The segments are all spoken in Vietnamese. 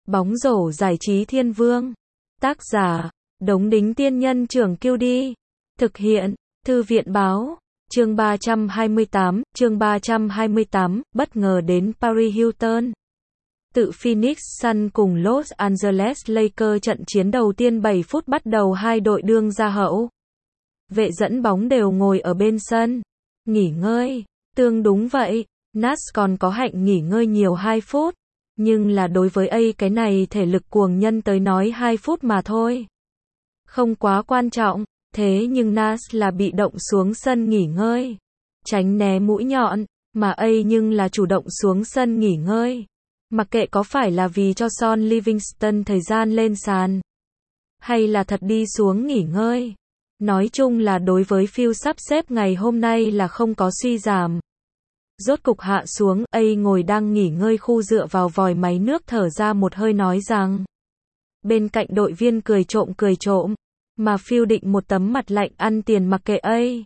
Bóng rổ giải trí thiên vương. Tác giả, Đống Đính Tiên Nhân Trưởng QD. Thực hiện, Thư viện Báo. Chương 328, bất ngờ đến Paris Hilton. Tự Phoenix Sun cùng Los Angeles Lakers trận chiến đầu tiên 7 phút bắt đầu hai đội đương ra hậu. Vệ dẫn bóng đều ngồi ở bên sân. Nghỉ ngơi. Tương đúng vậy, Nash còn có hạnh nghỉ ngơi nhiều 2 phút. Nhưng là đối với cái này thể lực cuồng nhân tới nói 2 phút mà thôi. Không quá quan trọng, thế nhưng Nash là bị động xuống sân nghỉ ngơi. Tránh né mũi nhọn, mà nhưng là chủ động xuống sân nghỉ ngơi. Mặc kệ có phải là vì cho Son Livingston thời gian lên sàn, hay là thật đi xuống nghỉ ngơi. Nói chung là đối với Phil sắp xếp ngày hôm nay là không có suy giảm. Rốt cục hạ xuống, ngồi đang nghỉ ngơi khu dựa vào vòi máy nước thở ra một hơi nói rằng. Bên cạnh đội viên cười trộm, mà Phil định một tấm mặt lạnh ăn tiền mặc kệ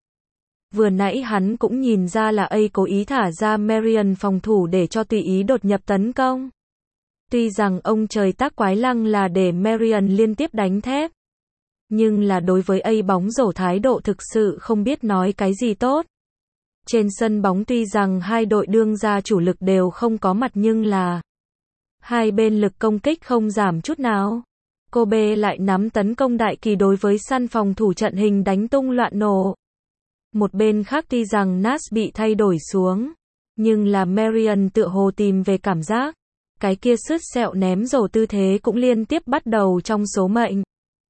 Vừa nãy hắn cũng nhìn ra là cố ý thả ra Marion phòng thủ để cho tùy ý đột nhập tấn công. Tuy rằng ông trời tác quái lăng là để Marion liên tiếp đánh thép. Nhưng là đối với bóng rổ thái độ thực sự không biết nói cái gì tốt. Trên sân bóng tuy rằng hai đội đương ra chủ lực đều không có mặt nhưng là hai bên lực công kích không giảm chút nào. Kobe lại nắm tấn công đại kỳ đối với Sun phòng thủ trận hình đánh tung loạn nổ. Một bên khác tuy rằng Nash bị thay đổi xuống, nhưng là Marion tựa hồ tìm về cảm giác. Cái kia sứt sẹo ném rổ tư thế cũng liên tiếp bắt đầu trong số mệnh.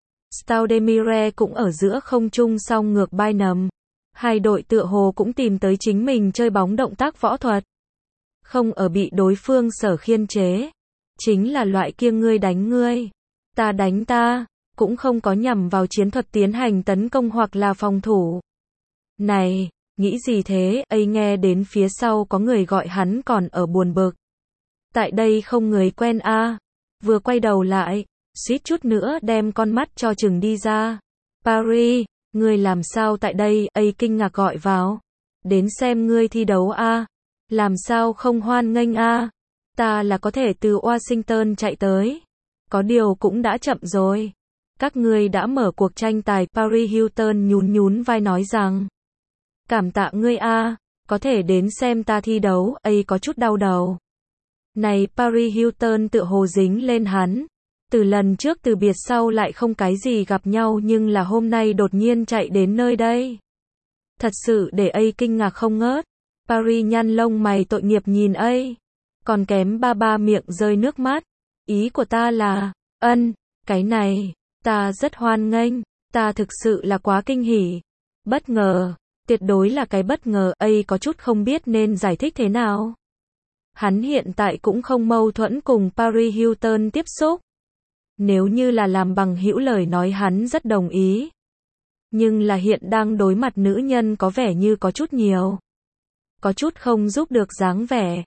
Stoudemire cũng ở giữa không trung song ngược Bynum. Hai đội tựa hồ cũng tìm tới chính mình chơi bóng động tác võ thuật. Không ở bị đối phương sở khiên chế. Chính là loại kia ngươi đánh ngươi, ta đánh ta, cũng không có nhằm vào chiến thuật tiến hành tấn công hoặc là phòng thủ. Này, nghĩ gì thế? Nghe đến phía sau có người gọi hắn còn ở buồn bực. Tại đây không người quen Vừa quay đầu lại, suýt chút nữa đem con mắt cho chừng đi ra. Paris, ngươi làm sao tại đây? Kinh ngạc gọi vào. Đến xem ngươi thi đấu Làm sao không hoan nghênh Ta là có thể từ Washington chạy tới. Có điều cũng đã chậm rồi. Các ngươi đã mở cuộc tranh tài. Paris Hilton nhún vai nói rằng. Cảm tạ ngươi có thể đến xem ta thi đấu. Có chút đau đầu. Này Paris Hilton tựa hồ dính lên hắn. Từ lần trước từ biệt sau lại không cái gì gặp nhau nhưng là hôm nay đột nhiên chạy đến nơi đây. Thật sự để kinh ngạc không ngớt. Paris nhăn lông mày tội nghiệp nhìn còn kém ba miệng rơi nước mắt. Ý của ta là, cái này, ta rất hoan nghênh, ta thực sự là quá kinh hỉ. Bất ngờ, tuyệt đối là cái bất ngờ. Có chút không biết nên giải thích thế nào. Hắn hiện tại cũng không mâu thuẫn cùng Paris Hilton tiếp xúc. Nếu như là làm bằng hữu lời nói hắn rất đồng ý. Nhưng là hiện đang đối mặt nữ nhân có vẻ như có chút nhiều. Có chút không giúp được dáng vẻ.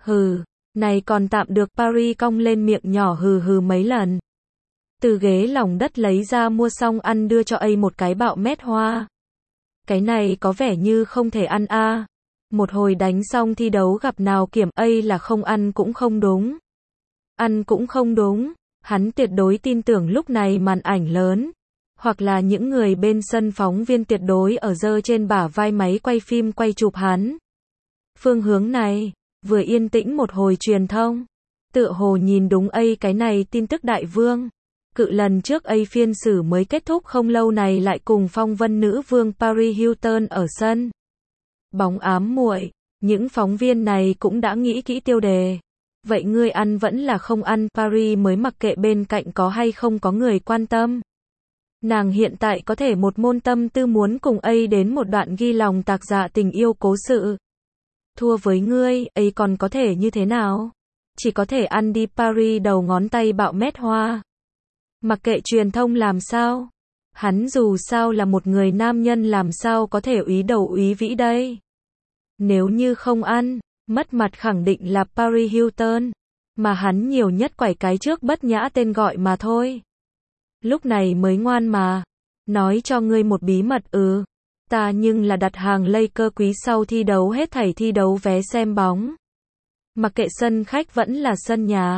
Này còn tạm được. Paris cong lên miệng nhỏ hừ mấy lần. Từ ghế lòng đất lấy ra mua xong ăn đưa cho một cái bạo mét hoa. Cái này có vẻ như không thể ăn Một hồi đánh xong thi đấu gặp nào kiểm là không ăn cũng không đúng. Ăn cũng không đúng. Hắn tuyệt đối tin tưởng lúc này màn ảnh lớn, hoặc là những người bên sân phóng viên tuyệt đối ở giơ trên bả vai máy quay phim quay chụp hắn. Phương hướng này, vừa yên tĩnh một hồi truyền thông, tựa hồ nhìn đúng cái này tin tức đại vương. Cự lần trước phiên xử mới kết thúc không lâu này lại cùng phong vân nữ vương Paris Hilton ở sân. Bóng ám muội, những phóng viên này cũng đã nghĩ kỹ tiêu đề. Vậy ngươi ăn vẫn là không ăn? Paris mới mặc kệ bên cạnh có hay không có người quan tâm. Nàng hiện tại có thể một môn tâm tư muốn cùng đến một đoạn ghi lòng tạc dạ tình yêu cố sự. Thua với ngươi, còn có thể như thế nào? Chỉ có thể ăn đi. Paris đầu ngón tay bạo mét hoa. Mặc kệ truyền thông làm sao. Hắn dù sao là một người nam nhân làm sao có thể úy đầu úy vĩ đây. Nếu như không ăn, mất mặt khẳng định là Paris Hilton, mà hắn nhiều nhất quải cái trước bất nhã tên gọi mà thôi. Lúc này mới ngoan mà. Nói cho ngươi một bí mật ta nhưng là đặt hàng Lakers quý sau thi đấu hết thảy thi đấu vé xem bóng. Mặc kệ sân khách vẫn là sân nhà.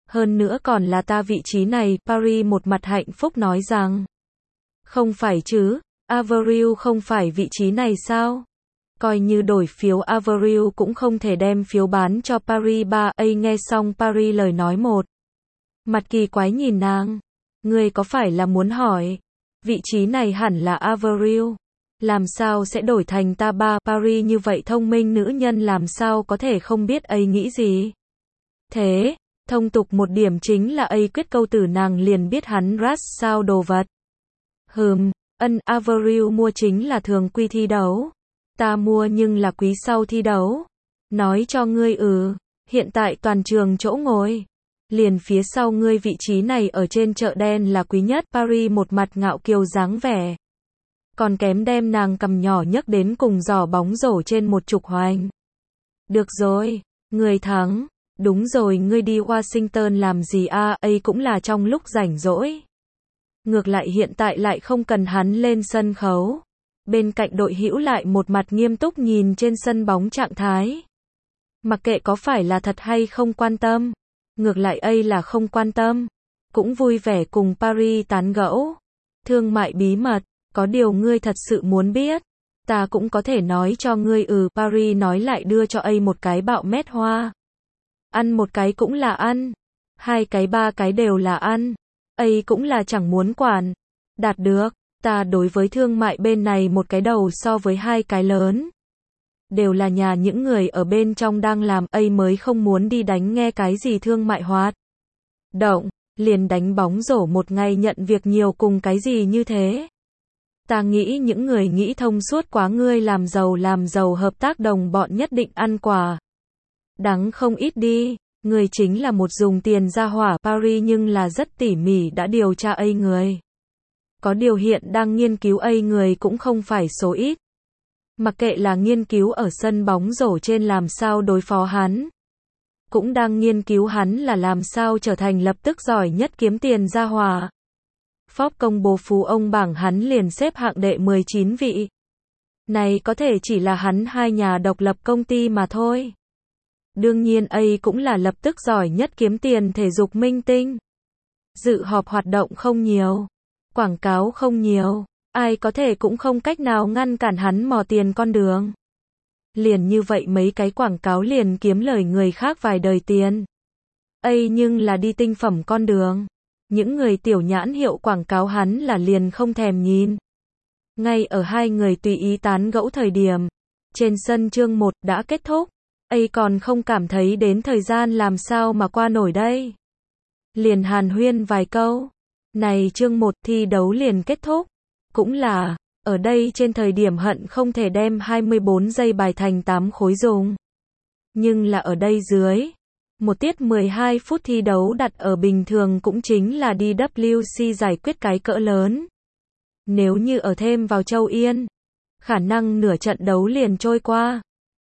Hơn nữa còn là ta vị trí này, Paris một mặt hạnh phúc nói rằng. Không phải chứ, Avril không phải vị trí này sao? Coi như đổi phiếu Avril cũng không thể đem phiếu bán cho Paris 3. Nghe xong Paris lời nói một. Mặt kỳ quái nhìn nàng. Ngươi có phải là muốn hỏi? Vị trí này hẳn là Avril. Làm sao sẽ đổi thành ta ba? Paris như vậy thông minh nữ nhân làm sao có thể không biết nghĩ gì? Thế, thông tục một điểm chính là quyết câu từ nàng liền biết hắn rát sao đồ vật. Avril mua chính là thường quy thi đấu. Ta mua nhưng là quý sau thi đấu. Nói cho ngươi hiện tại toàn trường chỗ ngồi. Liền phía sau ngươi vị trí này ở trên chợ đen là quý nhất. Paris một mặt ngạo kiều dáng vẻ. Còn kém đem nàng cầm nhỏ nhấc đến cùng giỏ bóng rổ trên một trục hoành. Được rồi, ngươi thắng. Đúng rồi, ngươi đi Washington làm gì cũng là trong lúc rảnh rỗi. Ngược lại hiện tại lại không cần hắn lên sân khấu. Bên cạnh đội hữu lại một mặt nghiêm túc nhìn trên sân bóng trạng thái. Mặc kệ có phải là thật hay không quan tâm. Ngược lại là không quan tâm. Cũng vui vẻ cùng Paris tán gẫu. Thương mại bí mật, có điều ngươi thật sự muốn biết. Ta cũng có thể nói cho ngươi Paris nói lại đưa cho một cái bạo mét hoa. Ăn một cái cũng là ăn. 2 cái 3 cái đều là ăn. Cũng là chẳng muốn quản. Đạt được. Ta đối với thương mại bên này một cái đầu so với 2 cái lớn. Đều là nhà những người ở bên trong đang làm mới không muốn đi đánh nghe cái gì thương mại hoạt động. Liền đánh bóng rổ một ngày nhận việc nhiều cùng cái gì như thế. Ta nghĩ những người nghĩ thông suốt quá, ngươi làm giàu hợp tác đồng bọn nhất định ăn quả đắng không ít đi. Người chính là một dùng tiền ra hỏa. Paris nhưng là rất tỉ mỉ đã điều tra người. Có điều hiện đang nghiên cứu người cũng không phải số ít. Mặc kệ là nghiên cứu ở sân bóng rổ trên làm sao đối phó hắn. Cũng đang nghiên cứu hắn là làm sao trở thành lập tức giỏi nhất kiếm tiền ra hỏa. Forbes công bố phú ông bảng hắn liền xếp hạng đệ 19 vị. Này có thể chỉ là hắn 2 nhà độc lập công ty mà thôi. Đương nhiên cũng là lập tức giỏi nhất kiếm tiền thể dục minh tinh. Dự họp hoạt động không nhiều. Quảng cáo không nhiều. Ai có thể cũng không cách nào ngăn cản hắn mò tiền con đường. Liền như vậy mấy cái quảng cáo liền kiếm lời người khác vài đời tiền. Nhưng là đi tinh phẩm con đường. Những người tiểu nhãn hiệu quảng cáo hắn là liền không thèm nhìn. Ngay ở 2 người tùy ý tán gẫu thời điểm. Trên sân chương 1 đã kết thúc. Còn không cảm thấy đến thời gian làm sao mà qua nổi đây. Liền hàn huyên vài câu. Này chương 1 thi đấu liền kết thúc. Cũng là, ở đây trên thời điểm hận không thể đem 24 giây bài thành 8 khối dùng. Nhưng là ở đây dưới. 1 tiết 12 phút thi đấu đặt ở bình thường cũng chính là DWC giải quyết cái cỡ lớn. Nếu như ở thêm vào Châu Yên, khả năng nửa trận đấu liền trôi qua.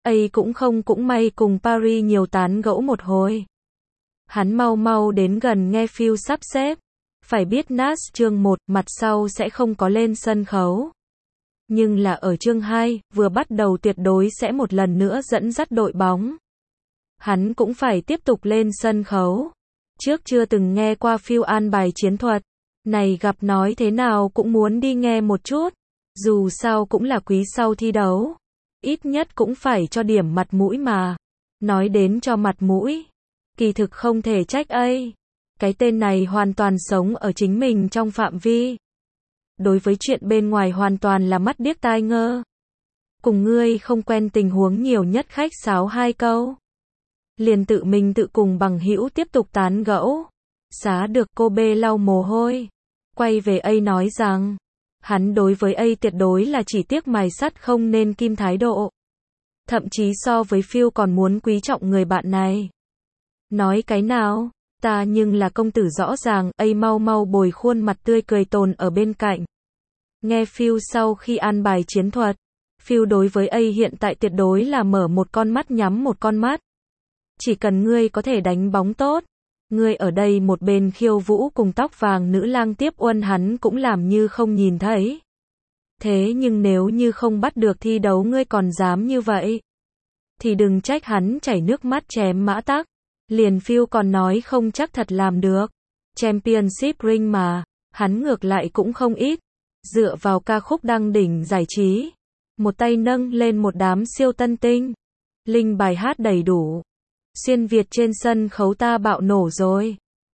Cũng may cùng Paris nhiều tán gẫu một hồi. Hắn mau đến gần nghe Phil sắp xếp. Phải biết Nash chương 1 mặt sau sẽ không có lên sân khấu. Nhưng là ở chương 2, vừa bắt đầu tuyệt đối sẽ một lần nữa dẫn dắt đội bóng. Hắn cũng phải tiếp tục lên sân khấu. Trước chưa từng nghe qua Phil an bài chiến thuật. Này gặp nói thế nào cũng muốn đi nghe một chút. Dù sao cũng là quý sau thi đấu. Ít nhất cũng phải cho điểm mặt mũi mà. Nói đến cho mặt mũi. Kỳ thực không thể trách cái tên này hoàn toàn sống ở chính mình trong phạm vi. Đối với chuyện bên ngoài hoàn toàn là mắt điếc tai ngơ. Cùng ngươi không quen tình huống nhiều nhất khách sáo 2 câu. Liền tự mình tự cùng bằng hữu tiếp tục tán gẫu. Xá được cô bê lau mồ hôi. Quay về nói rằng. Hắn đối với tuyệt đối là chỉ tiếc mài sắt không nên kim thái độ. Thậm chí so với Phil còn muốn quý trọng người bạn này. Nói cái nào? Ta nhưng là công tử rõ ràng. Mau bồi khuôn mặt tươi cười tồn ở bên cạnh. Nghe Phil sau khi an bài chiến thuật. Phil đối với hiện tại tuyệt đối là mở một con mắt nhắm một con mắt. Chỉ cần ngươi có thể đánh bóng tốt. Ngươi ở đây một bên khiêu vũ cùng tóc vàng nữ lang tiếp uân hắn cũng làm như không nhìn thấy. Thế nhưng nếu như không bắt được thi đấu ngươi còn dám như vậy. Thì đừng trách hắn chảy nước mắt chém mã tắc. Liền Phil còn nói không chắc thật làm được. Championship ring mà, hắn ngược lại cũng không ít. Dựa vào ca khúc đăng đỉnh giải trí, một tay nâng lên một đám siêu tân tinh. Linh bài hát đầy đủ. Xuyên Việt trên sân khấu ta bạo nổ rồi.